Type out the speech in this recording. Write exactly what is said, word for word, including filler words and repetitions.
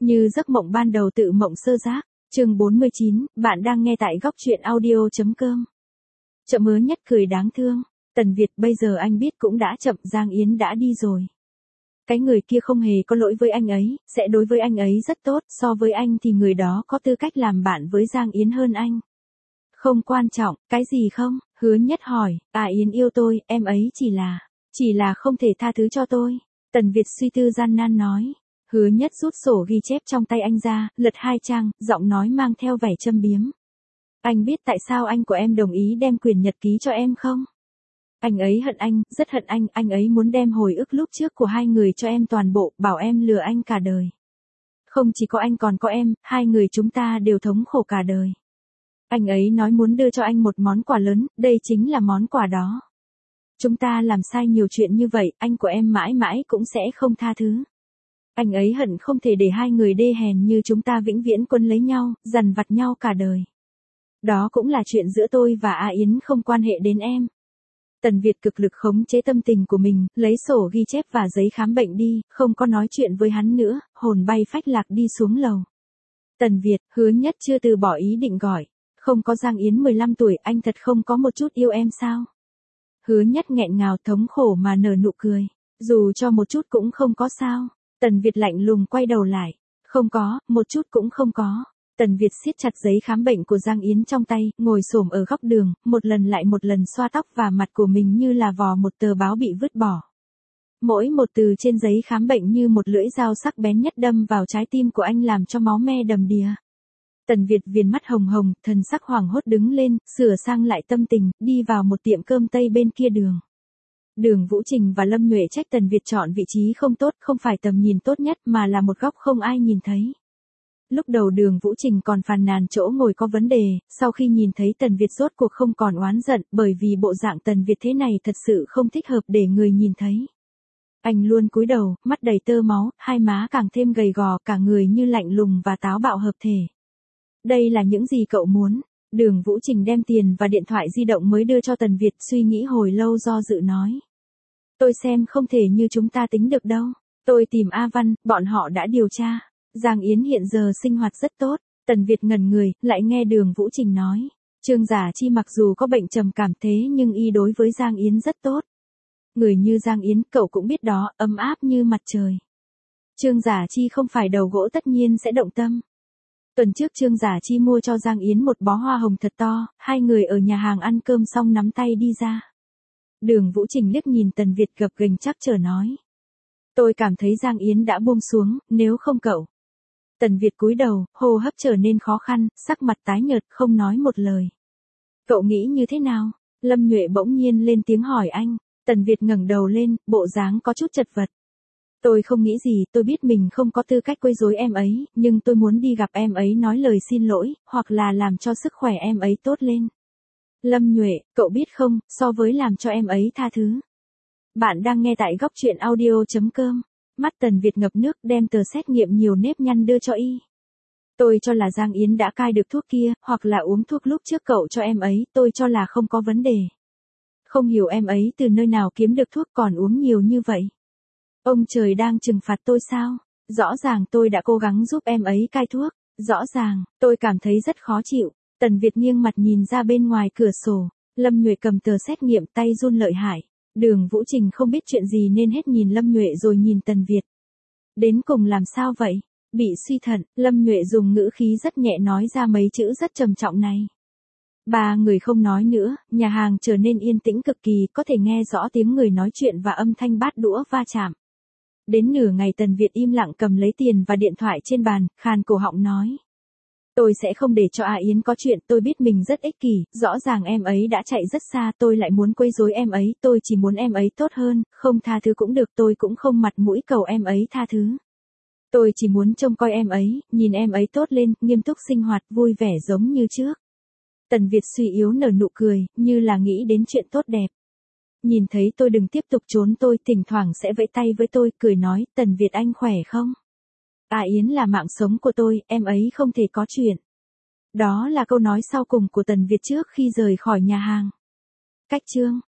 Như giấc mộng ban đầu tự mộng sơ giác, chương bốn mươi chín, bạn đang nghe tại góc truyện audio chấm com. Chậm ứa nhất cười đáng thương, Tần Việt bây giờ anh biết cũng đã chậm, Giang Yến đã đi rồi. Cái người kia không hề có lỗi với anh ấy, sẽ đối với anh ấy rất tốt, so với anh thì người đó có tư cách làm bạn với Giang Yến hơn anh. Không quan trọng, cái gì không? Hứa Nhất hỏi, à Yến yêu tôi, em ấy chỉ là, chỉ là không thể tha thứ cho tôi. Tần Việt suy tư gian nan nói. Hứa Nhất rút sổ ghi chép trong tay anh ra, lật hai trang, giọng nói mang theo vẻ châm biếm. Anh biết tại sao anh của em đồng ý đem quyển nhật ký cho em không? Anh ấy hận anh, rất hận anh, anh ấy muốn đem hồi ức lúc trước của hai người cho em toàn bộ, bảo em lừa anh cả đời. Không chỉ có anh còn có em, hai người chúng ta đều thống khổ cả đời. Anh ấy nói muốn đưa cho anh một món quà lớn, đây chính là món quà đó. Chúng ta làm sai nhiều chuyện như vậy, anh của em mãi mãi cũng sẽ không tha thứ. Anh ấy hận không thể để hai người đê hèn như chúng ta vĩnh viễn quấn lấy nhau, dằn vặt nhau cả đời. Đó cũng là chuyện giữa tôi và A Yến, không quan hệ đến em. Tần Việt cực lực khống chế tâm tình của mình, lấy sổ ghi chép và giấy khám bệnh đi, không có nói chuyện với hắn nữa, hồn bay phách lạc đi xuống lầu. Tần Việt, Hứa Nhất chưa từ bỏ ý định gọi. Không có Giang Yến mười lăm tuổi, anh thật không có một chút yêu em sao? Hứa Nhất nghẹn ngào thống khổ mà nở nụ cười. Dù cho một chút cũng không có sao. Tần Việt lạnh lùng quay đầu lại. Không có, một chút cũng không có. Tần Việt siết chặt giấy khám bệnh của Giang Yến trong tay, ngồi xổm ở góc đường, một lần lại một lần xoa tóc và mặt của mình như là vò một tờ báo bị vứt bỏ. Mỗi một từ trên giấy khám bệnh như một lưỡi dao sắc bén nhất đâm vào trái tim của anh, làm cho máu me đầm đìa. Tần Việt viền mắt hồng hồng, thần sắc hoảng hốt đứng lên, sửa sang lại tâm tình, đi vào một tiệm cơm Tây bên kia đường. Đường Vũ Trình và Lâm Nhuệ trách Tần Việt chọn vị trí không tốt, không phải tầm nhìn tốt nhất mà là một góc không ai nhìn thấy. Lúc đầu Đường Vũ Trình còn phàn nàn chỗ ngồi có vấn đề, sau khi nhìn thấy Tần Việt rốt cuộc không còn oán giận, bởi vì bộ dạng Tần Việt thế này thật sự không thích hợp để người nhìn thấy. Anh luôn cúi đầu, mắt đầy tơ máu, hai má càng thêm gầy gò, cả người như lạnh lùng và táo bạo hợp thể. Đây là những gì cậu muốn? Đường Vũ Trình đem tiền và điện thoại di động mới đưa cho Tần Việt, suy nghĩ hồi lâu do dự nói. Tôi xem không thể như chúng ta tính được đâu. Tôi tìm A Văn, bọn họ đã điều tra. Giang Yến hiện giờ sinh hoạt rất tốt. Tần Việt ngẩn người, lại nghe Đường Vũ Trình nói. Trương Giả Chi mặc dù có bệnh trầm cảm thế nhưng y đối với Giang Yến rất tốt. Người như Giang Yến, cậu cũng biết đó, ấm áp như mặt trời. Trương Giả Chi không phải đầu gỗ tất nhiên sẽ động tâm. Tuần trước Trương Giả Chi mua cho Giang Yến một bó hoa hồng thật to, hai người ở nhà hàng ăn cơm xong nắm tay đi ra. Đường Vũ Trình liếc nhìn Tần Việt gập ghềnh chắc trở nói. Tôi cảm thấy Giang Yến đã buông xuống, nếu không cậu. Tần Việt cúi đầu, hô hấp trở nên khó khăn, sắc mặt tái nhợt, không nói một lời. Cậu nghĩ như thế nào? Lâm Nhuệ bỗng nhiên lên tiếng hỏi anh. Tần Việt ngẩng đầu lên, bộ dáng có chút chật vật. Tôi không nghĩ gì, tôi biết mình không có tư cách quấy rối em ấy, nhưng tôi muốn đi gặp em ấy nói lời xin lỗi, hoặc là làm cho sức khỏe em ấy tốt lên. Lâm Nhuệ, cậu biết không, so với làm cho em ấy tha thứ. Bạn đang nghe tại góc truyện audio chấm com. Mắt Tần Việt ngập nước, đem tờ xét nghiệm nhiều nếp nhăn đưa cho y. Tôi cho là Giang Yến đã cai được thuốc kia, hoặc là uống thuốc lúc trước cậu cho em ấy, tôi cho là không có vấn đề. Không hiểu em ấy từ nơi nào kiếm được thuốc còn uống nhiều như vậy. Ông trời đang trừng phạt tôi sao? Rõ ràng tôi đã cố gắng giúp em ấy cai thuốc. Rõ ràng, tôi cảm thấy rất khó chịu. Tần Việt nghiêng mặt nhìn ra bên ngoài cửa sổ. Lâm Nhuệ cầm tờ xét nghiệm, tay run lợi hại. Đường Vũ Trình không biết chuyện gì nên hết nhìn Lâm Nhuệ rồi nhìn Tần Việt. Đến cùng làm sao vậy? Bị suy thận, Lâm Nhuệ dùng ngữ khí rất nhẹ nói ra mấy chữ rất trầm trọng này. Ba người không nói nữa, nhà hàng trở nên yên tĩnh cực kỳ, có thể nghe rõ tiếng người nói chuyện và âm thanh bát đũa va chạm. Đến nửa ngày Tần Việt im lặng cầm lấy tiền và điện thoại trên bàn, khàn cổ họng nói. Tôi sẽ không để cho A Yến có chuyện, tôi biết mình rất ích kỷ, rõ ràng em ấy đã chạy rất xa, tôi lại muốn quấy rối em ấy, tôi chỉ muốn em ấy tốt hơn, không tha thứ cũng được, tôi cũng không mặt mũi cầu em ấy tha thứ. Tôi chỉ muốn trông coi em ấy, nhìn em ấy tốt lên, nghiêm túc sinh hoạt, vui vẻ giống như trước. Tần Việt suy yếu nở nụ cười, như là nghĩ đến chuyện tốt đẹp. Nhìn thấy tôi đừng tiếp tục trốn tôi, thỉnh thoảng sẽ vẫy tay với tôi, cười nói, Tần Việt anh khỏe không? A Yến là mạng sống của tôi, em ấy không thể có chuyện. Đó là câu nói sau cùng của Tần Việt trước khi rời khỏi nhà hàng. Cách chương